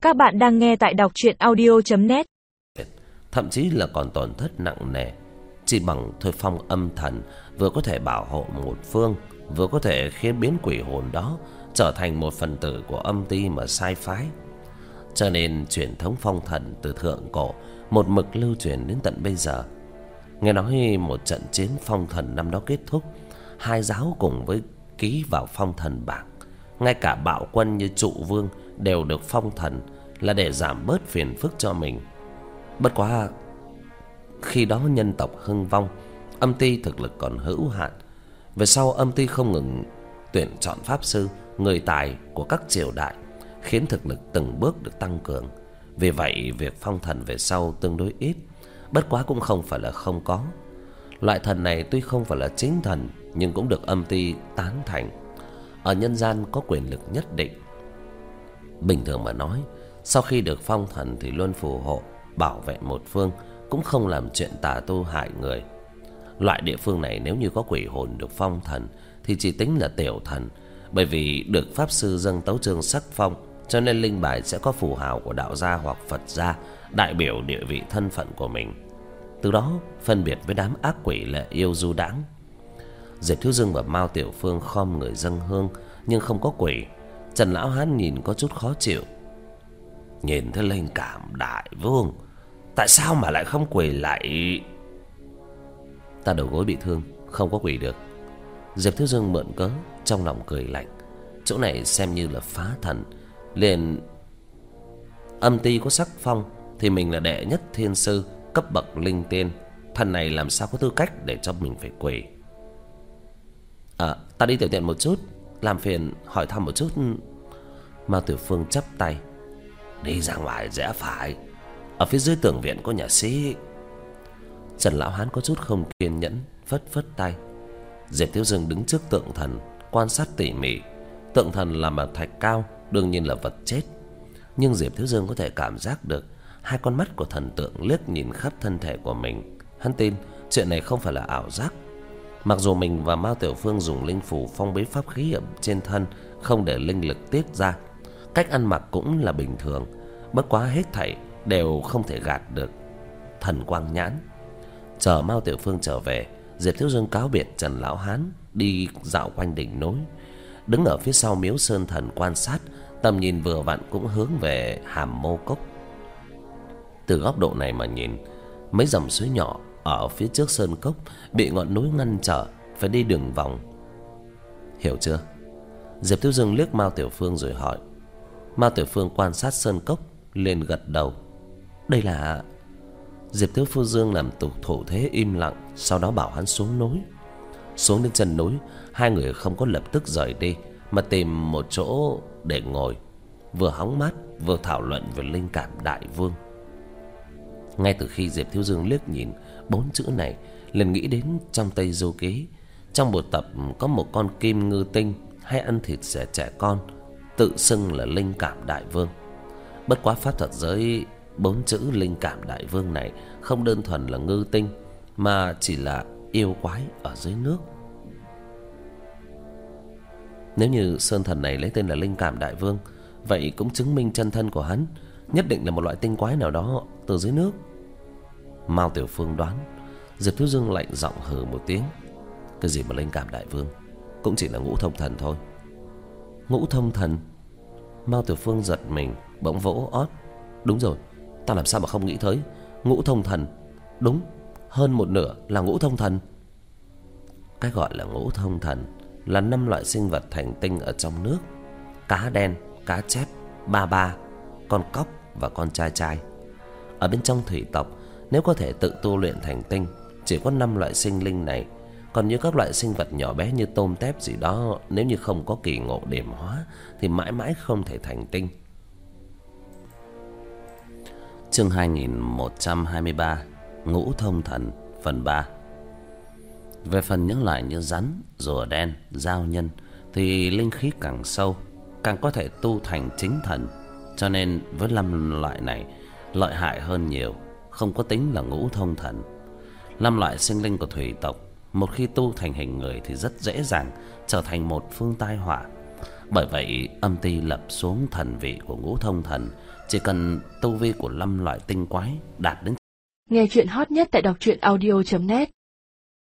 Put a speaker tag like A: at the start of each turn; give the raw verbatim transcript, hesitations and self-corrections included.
A: Các bạn đang nghe tại đọc truyện audio chấm net.
B: Thậm chí là còn tổn thất nặng nề. Chỉ bằng thôi phong âm thần vừa có thể bảo hộ một phương, vừa có thể khiến biến quỷ hồn đó trở thành một phần tử của âm ty mà sai phái. Cho nên truyền thống phong thần từ thượng cổ một mực lưu truyền đến tận bây giờ. Nghe nói một trận chiến phong thần năm đó kết thúc, hai giáo cùng với ký vào phong thần bảng. Ngay cả bạo quân như trụ vương đều được phong thần, là để giảm bớt phiền phức cho mình. Bất quá khi đó nhân tộc hưng vong, âm ty thực lực còn hữu hạn. Về sau âm ty không ngừng tuyển chọn pháp sư, người tài của các triều đại, khiến thực lực từng bước được tăng cường. Vì vậy việc phong thần về sau tương đối ít. Bất quá cũng không phải là không có. Loại thần này tuy không phải là chính thần, nhưng cũng được âm ty tán thành. Ở nhân gian có quyền lực nhất định. Bình thường mà nói, sau khi được phong thần thì luôn phù hộ, bảo vệ một phương, cũng không làm chuyện tà tu hại người. Loại địa phương này nếu như có quỷ hồn được phong thần thì chỉ tính là tiểu thần. Bởi vì được pháp sư dâng tấu chương sắc phong, cho nên linh bài sẽ có phù hào của đạo gia hoặc Phật gia, đại biểu địa vị thân phận của mình. Từ đó phân biệt với đám ác quỷ lệ yêu du đãng. Diệp Thiếu Dương và Mao Tiểu Phương khom người dâng hương, nhưng không có quỷ. Trần Lão Hán nhìn có chút khó chịu. Nhìn thấy linh cảm đại vương, tại sao mà lại không quỳ lại? Ta đầu gối bị thương, không có quỳ được. Diệp Thiếu Dương mượn cớ, trong lòng cười lạnh. Chỗ này xem như là phá thần, liền âm ty có sắc phong thì mình là đệ nhất thiên sư, cấp bậc linh tiên. Thần này làm sao có tư cách để cho mình phải quỳ? À, ta đi tiểu tiện một chút, làm phiền hỏi thăm một chút. Mao Tiểu Phương chắp tay. Đi ra ngoài rẽ phải, ở phía dưới tường viện có nhà sĩ. Trần Lão Hán có chút không kiên nhẫn, phất phất tay. Diệp Thiếu Dương đứng trước tượng thần, quan sát tỉ mỉ. Tượng thần làm bằng thạch cao, đương nhiên là vật chết. Nhưng Diệp Thiếu Dương có thể cảm giác được hai con mắt của thần tượng liếc nhìn khắp thân thể của mình. Hắn tin chuyện này không phải là ảo giác. Mặc dù mình và Mao Tiểu Phương dùng linh phù phong bế pháp khí ở trên thân, không để linh lực tiết ra. Cách ăn mặc cũng là bình thường. Bất quá hết thảy đều không thể gạt được thần quang nhãn. Chờ Mao Tiểu Phương trở về, Diệp Thiếu Dương cáo biệt Trần Lão Hán, đi dạo quanh đỉnh núi. Đứng ở phía sau miếu sơn thần quan sát, tầm nhìn vừa vặn cũng hướng về Hàm Mô Cốc. Từ góc độ này mà nhìn, mấy dòng suối nhỏ ở phía trước sơn cốc bị ngọn núi ngăn trở, phải đi đường vòng. Hiểu chưa? Diệp Thiếu Dương liếc Mao Tiểu Phương rồi hỏi. Mao Tiểu Phương quan sát sơn cốc, liền gật đầu. Đây là... Diệp Thiếu Phương Dương làm thủ thủ thế im lặng, sau đó bảo hắn xuống núi. Xuống đến chân núi, hai người không có lập tức rời đi, mà tìm một chỗ để ngồi, vừa hóng mát vừa thảo luận về linh cảm đại vương. Ngay từ khi Diệp Thiếu Dương liếc nhìn bốn chữ này, liền nghĩ đến trong Tây Du Ký, trong một tập có một con kim ngư tinh hay ăn thịt trẻ trẻ con, tự xưng là linh cảm đại vương. Bất quá pháp thuật giới, bốn chữ linh cảm đại vương này không đơn thuần là ngư tinh, mà chỉ là yêu quái ở dưới nước. Nếu như sơn thần này lấy tên là linh cảm đại vương, vậy cũng chứng minh chân thân của hắn nhất định là một loại tinh quái nào đó từ dưới nước. Mao Tiểu Phương đoán. Diệp Thiếu Dương lạnh giọng hừ một tiếng. Cái gì mà linh cảm đại vương, cũng chỉ là ngũ thông thần thôi. Ngũ thông thần? Mao Tiểu Phương giật mình, bỗng vỗ ót. Đúng rồi, ta làm sao mà không nghĩ tới. Ngũ thông thần, đúng, hơn một nửa là ngũ thông thần. Cái gọi là ngũ thông thần là năm loại sinh vật thành tinh ở trong nước: cá đen, cá chép, ba ba, con cóc và con trai trai. Ở bên trong thủy tộc, nếu có thể tự tu luyện thành tinh, chỉ có năm loại sinh linh này. Còn như các loại sinh vật nhỏ bé như tôm tép gì đó, nếu như không có kỳ ngộ điểm hóa thì mãi mãi không thể thành tinh. Chương hai nghìn một trăm hai mươi ba, Ngũ Thông Thần, phần ba. Về phần những loại như rắn, rùa đen, dao nhân thì linh khí càng sâu, càng có thể tu thành chính thần. Cho nên với năm loại này lợi hại hơn nhiều, không có tính là ngũ thông thần. Năm loại sinh linh của thủy tộc, một khi tu thành hình người thì rất dễ dàng trở thành một phương tai họa. Bởi vậy âm ty lập xuống thần vị của Ngũ Thông Thần. Chỉ cần tu vi của năm loại tinh quái đạt đến.
A: Nghe chuyện hot nhất tại đọc truyện audio chấm net.